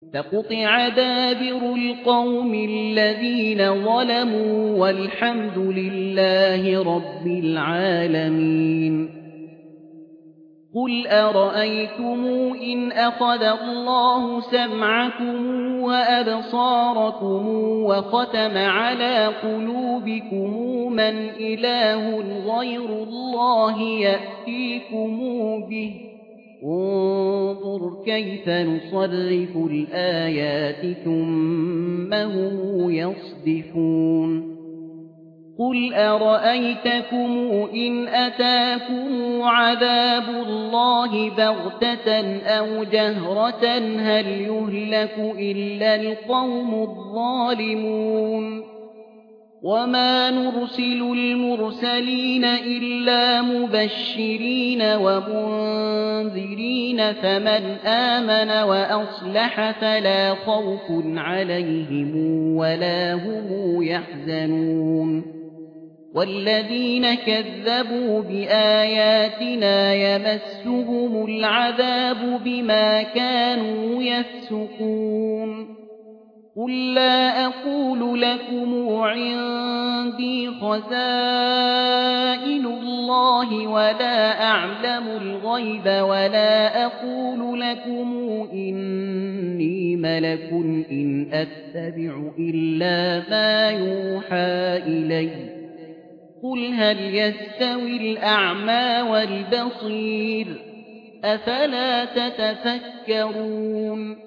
فقطع دابر القوم الذين ظلموا والحمد لله رب العالمين. قل أرأيتم إن أخذ الله سمعكم وأبصاركم وختم على قلوبكم من إله غير الله يأتيكم به انظر كيف نصرف الآيات ثم هم يصدفون. قل أرأيتكم إن أتاكم عذاب الله بغتة أو جهرة هل يهلك إلا القوم الظالمون. وما نرسل المرسلين إلا مبشرين ومنذرين فمن آمن وأصلح فلا خوف عليهم ولا هم يحزنون. والذين كذبوا بآياتنا يمسهم العذاب بما كانوا يفسقون. قل لا أقول لكم عندي خزائن الله ولا أعلم الغيب ولا أقول لكم إني ملك إن أتبع إلا ما يوحى إلي. قل هل يستوي الأعمى والبصير أفلا تتفكرون.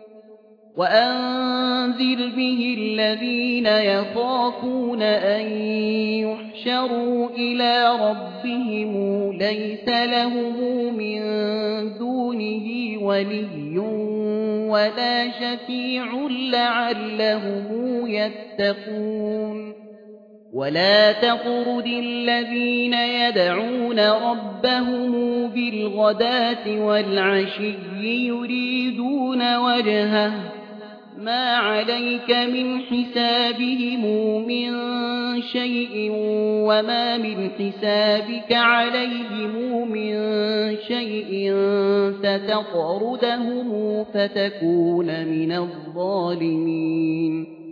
وأنذر به الذين يخافون أن يحشروا إلى ربهم ليس لهم من دونه ولي ولا شفيع لعلهم يتقون. ولا تطرد الذين يدعون ربهم بالغداة والعشي يريدون وجهه ما عليك من حسابهم من شيء وما من حسابك عليهم من شيء فتطردهم فتكون من الظالمين.